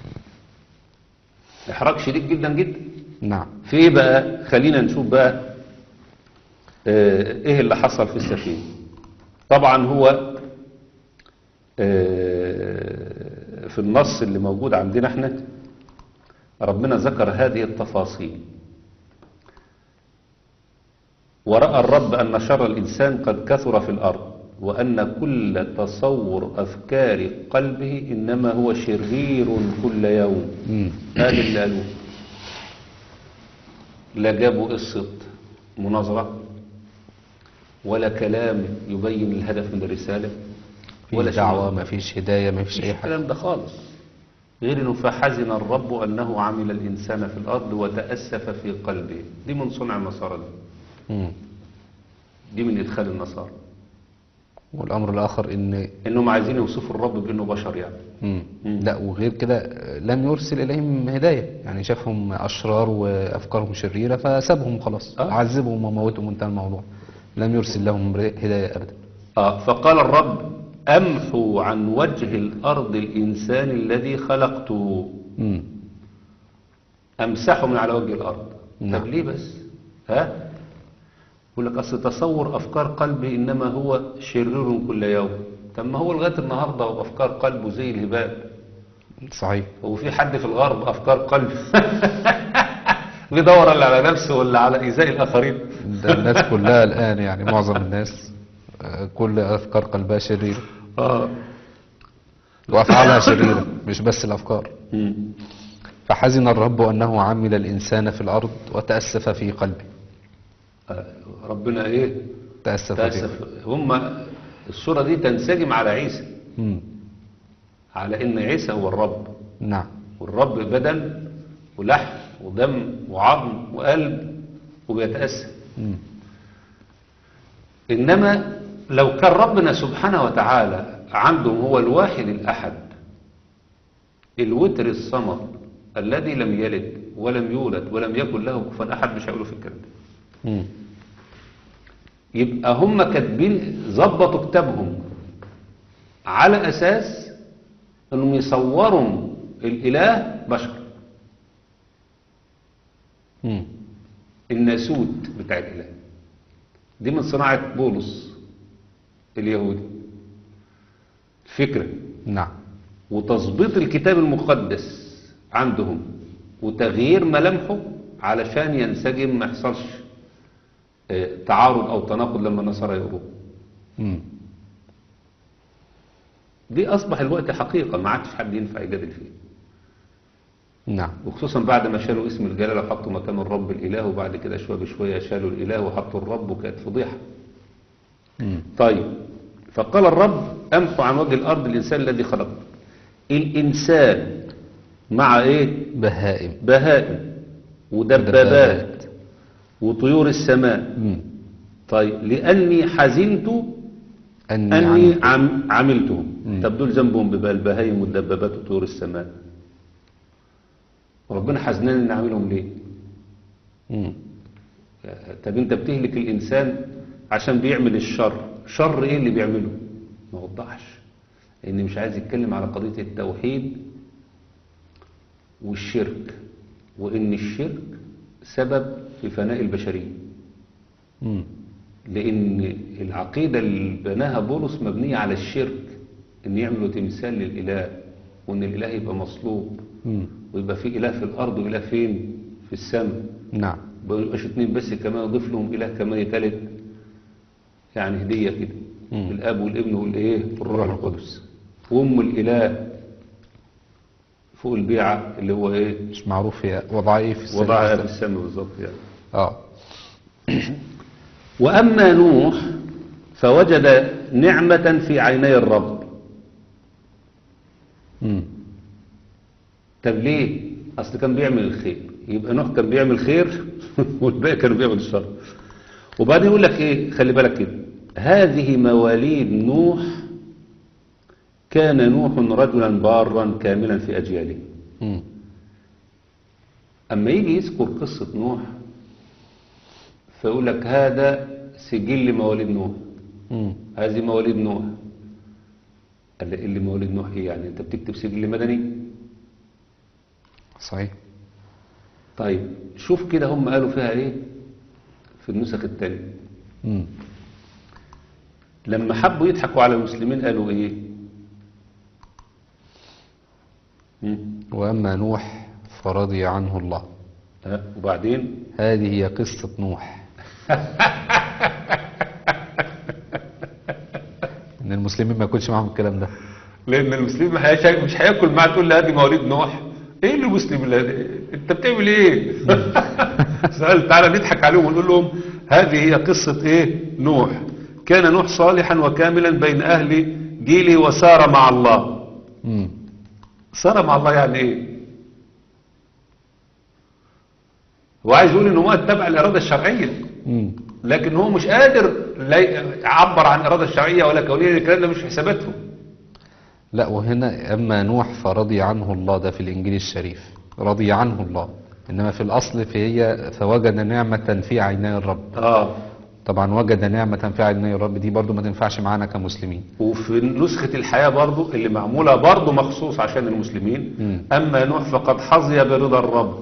إحراج شديد جدا جدا. نعم. في إيه بقى؟ خلينا نشوف بقى آه إيه اللي حصل في السفينة. طبعا هو آه في النص اللي موجود عندنا احنا ربنا ذكر هذه التفاصيل. ورأى الرب أن شر الإنسان قد كثر في الأرض وأن كل تصور أفكار قلبه إنما هو شرير كل يوم. مم. هذا اللي قالوه. لا جابوا قصة مناظرة ولا كلام يبين الهدف من الرسالة ولا دعوة، ما فيش هداية، ما فيش أي حاجة. الكلام ده خالص، غير إنه فحزن الرب أنه عمل الإنسان في الأرض وتأسف في قلبه. دي من صنع النصارى دي. مم. دي من إدخال النصارى. والأمر الآخر إن إنهم عايزين يوصفوا الرب بأنه بشر يعني. مم. مم. لا، وغير كده لم يرسل إليهم هداية، يعني شافهم أشرار وأفكارهم شريرة فسابهم خلاص. آه. عذبهم وموتهم وانتهى الموضوع. لم يرسل لهم هداية أبدا. آه فقال الرب أمحو عن وجه الأرض الإنسان الذي خلقته. مم. أمسحه من على وجه الأرض. نعم. طب ليه بس؟ ها؟ يقول لك أصل تصور أفكار قلبي إنما هو شرير كل يوم. طب ما هو لغاية النهاردة وأفكار قلبه زي الهباب. صحيح. هو في حد في الغرب أفكار قلب بيدور على نفسه ولا على إيذاء الآخرين؟ ده الناس كلها الآن يعني معظم الناس آه، كل أفكار قلبها شريرة. آه. وأفعالها شريرة مش بس الأفكار. مم. فحزن الرب أنه عمل الإنسان في الأرض وتأسف في قلبه. آه، ربنا ايه تأسف في قلبه. تأسف. هم الصورة دي تنسجم على عيسى، مم. على ان عيسى هو الرب، نعم. والرب بدن ولحم ودم وعظم وقلب وبيتأسف. مم. إنما لو كان ربنا سبحانه وتعالى عنده هو الواحد الأحد الوتر الصمد الذي لم يلد ولم يولد ولم يكن له كفوا أحد، مش هيقولوا في الكلام ده. مم. يبقى هم كاتبين ظبطوا كتابهم على أساس أنهم يصوروا الإله بشر، مم. الناسوت بتاع الإله. دي من صناعة بولس اليهودي، فكرة نعم. وتظبيط الكتاب المقدس عندهم وتغيير ملامحه علشان ينسجم، ما يحصلش آه، تعارض أو تناقض لما النصارى يقروه. مم. دي أصبح الوقت حقيقة، ما عادش حد ينفع يجادل فيه، نعم. وخصوصا بعد ما شالوا اسم الجلالة وحطوا مكان الرب الإله، وبعد كده شوية بشوية شالوا الإله وحطوا الرب، وكانت فضيحة. مم. طيب، فقال الرب أمحو عن وجه الأرض الإنسان الذي خلقه. الإنسان مع إيه؟ بهائم. بهائم ودبابات وطيور السماء. مم. طيب، لأني حزنت أني, أني عملت. عم عملتهم. مم. طب دول ذنبهم ببال البهائم والدبابات وطيور السماء، ربنا حزنان ان عاملهم ليه؟ مم. طب انت بتهلك الانسان عشان بيعمل الشر، شر ايه اللي بيعمله؟ ما وضحش، لان مش عايز يتكلم على قضية التوحيد والشرك، وان الشرك سبب في فناء البشرية. مم. لان العقيدة اللي بناها بولس مبنية على الشرك، ان يعملوا تمثال للاله، وان الاله يبقى مصلوب، مم. ويبقى في إله في الأرض وإله فين؟ في السماء. نعم. ما يبقاش اتنين بس، كمان يضيف لهم إله كمان ثالث، يعني هدية كده. مم. الأب والابن والإيه؟ والروح القدس. وأم الإله فوق البيعة اللي هو إيه؟ مش معروف هي وضعها ايه في السماء. وضعها في السماء بالظبط يعني. اه. وأما نوح فوجد نعمة في عيني الرب. مم. طب ليه؟ أصل كان بيعمل الخير، يبقى نوح كان بيعمل خير والباقي كانوا بيعمل الشر. وبعدين يقول لك إيه؟ خلي بالك كده، هذه مواليد نوح، كان نوح رجلا بارا كاملا في أجياله. مم. أما يجي يذكر قصة نوح فيقول لك هذا سجل مواليد نوح، مم. هذه مواليد نوح. قال لي اللي مواليد نوح إيه يعني؟ أنت بتكتب سجل مدني؟ صحيح. طيب شوف كده هم قالوا فيها إيه في النسخ التانية. مم. لما حبوا يضحكوا على المسلمين قالوا إيه؟ مم. وأما نوح فرضي عنه الله. ها، وبعدين هذه هي قصة نوح. ان المسلمين ما يكونش معاهم الكلام ده. لان المسلم ما هيشا- مش هياكل معاه تقول له ادي مواليد نوح. ايه اللي مسلم اللي انت بتعمل ايه؟ سأل تعالى نضحك عليهم ونقول لهم هذه هي قصة ايه؟ نوح. كان نوح صالحا وكاملا بين اهل جيله وسار مع الله. مم. سار مع الله يعني ايه؟ هو عايز يقول ان هو اتبع الاراده الشرعيه، مم. لكن هو مش قادر لا يعبر عن الاراده الشرعيه ولا كونيه، الكلام ده مش في حساباتهم. لا، وهنا أما نوح فرضي عنه الله، ده في الإنجيل الشريف رضي عنه الله، إنما في الأصل فهي فوجد نعمة في عيني الرب. اه طبعا وجد نعمة في عيني الرب دي برضو ما تنفعش معانا كمسلمين. وفي نسخة الحياة برضو اللي معمولة برضو مخصوص عشان المسلمين، مم. أما نوح فقد حظي برضا الرب.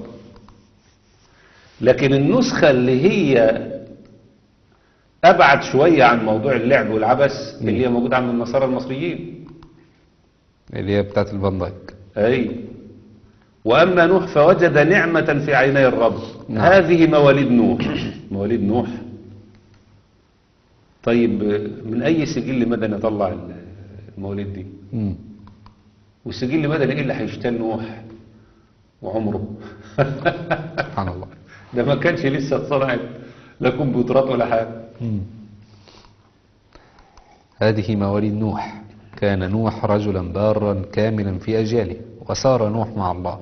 لكن النسخة اللي هي أبعد شوية عن موضوع اللعب والعبث مم. اللي هي موجودة عند النصارى المصريين، اللي هي بتاعت الفان دايك. أي وأما نوح فوجد نعمة في عيني الرب. نعم. هذه مواليد نوح. مواليد نوح. طيب من أي سجل مدني طلع المواليد دي؟ مم. وسجل مدني ايه اللي هيشتغل نوح وعمره؟ سبحان الله. ده ما كانش لسه اتصنعت لا كمبيوترات ولا حاجه. هذه مواليد نوح. كان نوح رجلا بارا كاملا في أجياله، وسار نوح مع الله.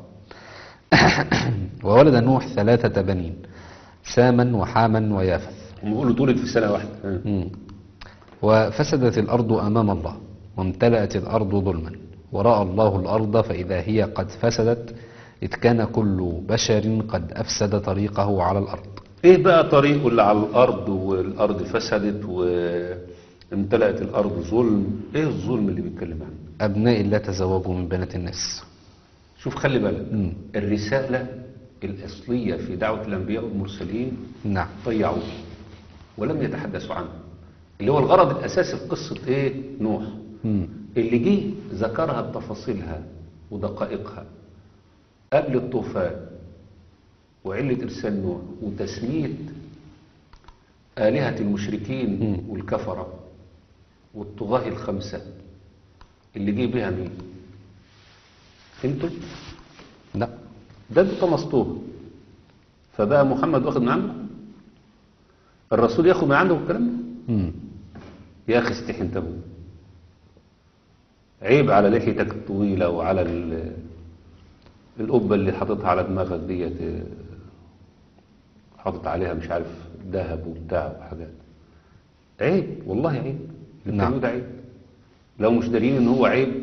وولد نوح ثلاثة بنين، ساما وحاما ويافث. هم بيقولوا اتولد في سنه واحده. مم. وفسدت الأرض أمام الله، وامتلأت الأرض ظلما، ورأى الله الأرض فإذا هي قد فسدت، إذ كان كل بشر قد أفسد طريقه على الأرض. ايه بقى طريقه اللي على الارض والارض فسدت وامتلأت الارض ظلم؟ ايه الظلم اللي بيتكلم عنه؟ أبناء لا تزوجوا من بنات الناس. شوف خلي بالك، مم. الرسالة الأصلية في دعوة الأنبياء والمرسلين نعم. ضيعوه ولم يتحدثوا عنه، اللي هو الغرض الأساسي في قصة إيه؟ نوح. مم. اللي جه ذكرها بتفاصيلها ودقائقها قبل الطوفان وعلة إرسال نوح وتسمية آلهة المشركين مم. والكفرة والطغاة الخمسة اللي جه بها مين؟ انتوا؟ لا. ده انتوا طمستوه، فبقى محمد واخد من عنده؟ الرسول ياخد من عنده الكلام ده؟ مم. يا اخي استحي انت ابوه. عيب على لحيتك الطويلة وعلى ال- القبة اللي حاططها على دماغك ديت، اه، حاطط عليها مش عارف ذهب وبتاع وحاجات. عيب والله عيب. اللي نعم. بتعمله ده عيب. لو مش دارين ان هو عيب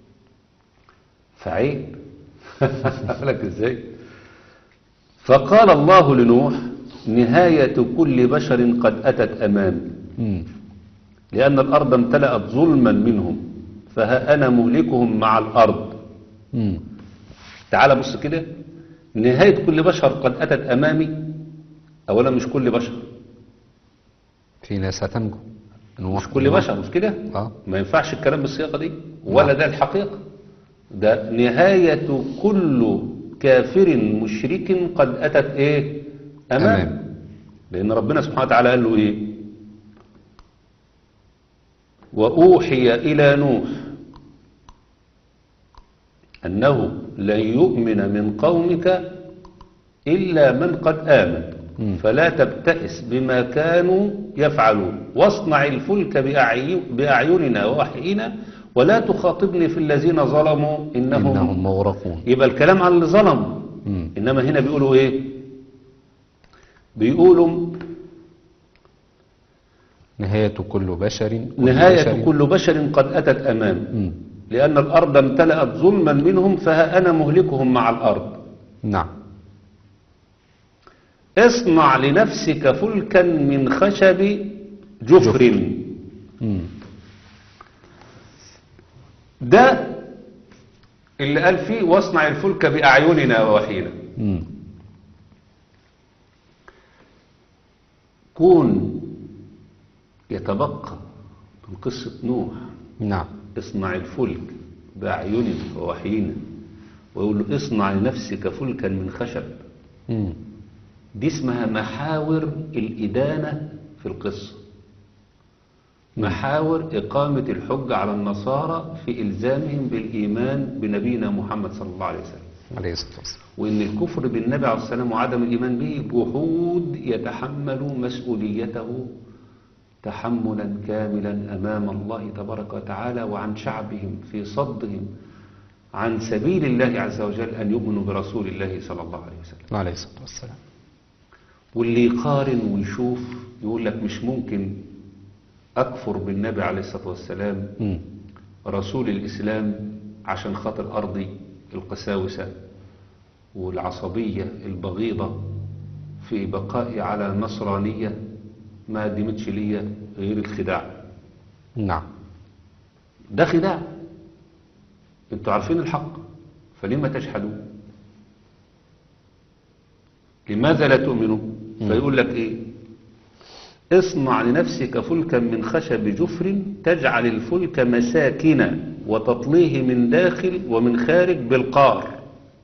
فعيب. لك ازاي؟ فقال الله لنوح: نهاية كل بشر قد أتت أمامي، مم. لأن الأرض امتلأت ظلما منهم، فها أنا مهلكهم مع الأرض. مم. تعال بص كده، نهاية كل بشر قد أتت أمامي. أولا مش كل بشر، في ناس هتنجو. مش كل بشر، مش كده؟ آه. ما ينفعش الكلام بالصياغة دي ولا نعم. ده الحقيقة. ده نهاية كل كافر مشرك قد أتت إيه؟ أمام. أمام. لأن ربنا سبحانه وتعالى قال له إيه؟ وأوحي إلى نوح أنه لن يؤمن من قومك إلا من قد آمن، مم. فلا تبتئس بما كانوا يفعلون، واصنع الفلك بأعي- بأعيننا ووحينا، ولا تخاطبني في الذين ظلموا إنهم, إنهم مغرقون. يبقى الكلام عن اللي ظلموا. مم. إنما هنا بيقولوا إيه؟ بيقولوا نهاية كل بشر كل نهاية بشر. كل بشر قد أتت أمام، مم. لأن الأرض امتلأت ظلما منهم، فها أنا مهلكهم مع الأرض. نعم. اصنع لنفسك فلكا من خشب جفر. مم. ده اللي قال فيه واصنع الفلك بأعيننا ووحينا. مم. كون يتبقى من قصة نوح نعم. اصنع الفلك بأعيننا ووحينا، ويقول له اصنع لنفسك فلكا من خشب. مم. دي اسمها محاور الإدانة في القصة، محاور إقامة الحجة على النصارى في إلزامهم بالإيمان بنبينا محمد صلى الله عليه وسلم، عليه الصلاة والسلام. وإن الكفر بالنبي عليه السلام وعدم الإيمان به جحود يتحمل مسؤوليته تحملا كاملا أمام الله تبارك وتعالى وعن شعبهم في صدهم عن سبيل الله عز وجل أن يؤمنوا برسول الله صلى الله عليه وسلم. عليه الصلاة والسلام. واللي يقارن ويشوف يقول لك مش ممكن أكفر بالنبي عليه الصلاة والسلام مم. رسول الإسلام عشان خاطر أرضي القساوسة والعصبية البغيضة في بقائي على النصرانية ما قدمتش ليا غير الخداع. نعم. ده خداع. انتوا عارفين الحق فلما تجحدون؟ لماذا لا تؤمنوا؟ فيقول لك ايه؟ اصنع لنفسك فلكا من خشب جفر تجعل الفلك مساكن وتطليه من داخل ومن خارج بالقار.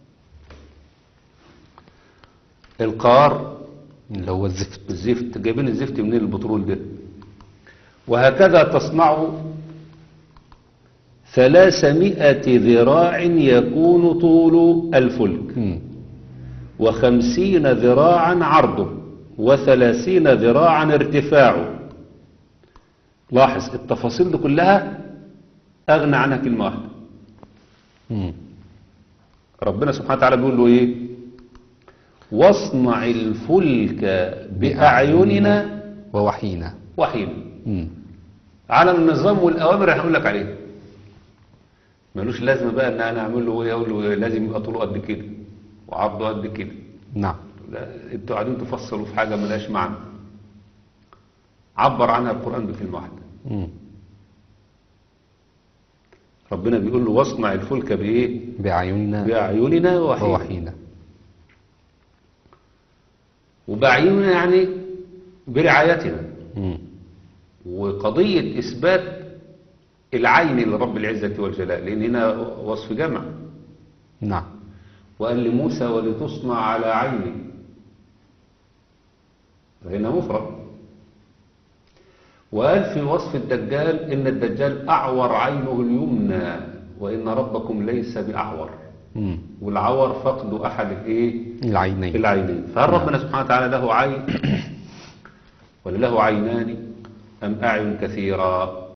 القار اللي هو الزفت. الزفت. جايبين الزفت منين؟ البترول ده. وهكذا تصنع ثلاثمائة ذراع يكون طول الفلك مم. وخمسين ذراعا عرضه وثلاثين ذراعا ارتفاعه. لاحظ التفاصيل دي كلها أغنى عنها كلمة واحدة. مم. ربنا سبحانه وتعالى بيقول له إيه؟ واصنع الفلك بأعيننا ووحينا. وحينا. مم. على النظام والأوامر اللي هقول لك عليها. ملوش لازمة بقى إن أنا أعمل له إيه، أقول له لازم يبقى طوله قد كده وعرضه قد كده. نعم. لا، انتوا قاعدين تفصلوا في حاجة ملهاش معنى. عبر عنها القرآن بكلمة واحدة. مم. ربنا بيقول له واصنع الفلك بإيه؟ بأعيننا بأعيننا وحينا. ووحينا. وبأعيننا يعني برعايتنا. مم. وقضية إثبات العين لرب العزة والجلال، لأن هنا وصف جمع. نعم. وقال لموسى ولتصنع على عيني، فهنا مفرد. وقال في وصف الدجال إن الدجال أعور عينه اليمنى وإن ربكم ليس بأعور. مم. والعور فقد أحد الإيه؟ العينين. العينين. فهل ربنا سبحانه وتعالى له عين ولا له عينان أم أعين كثيرة؟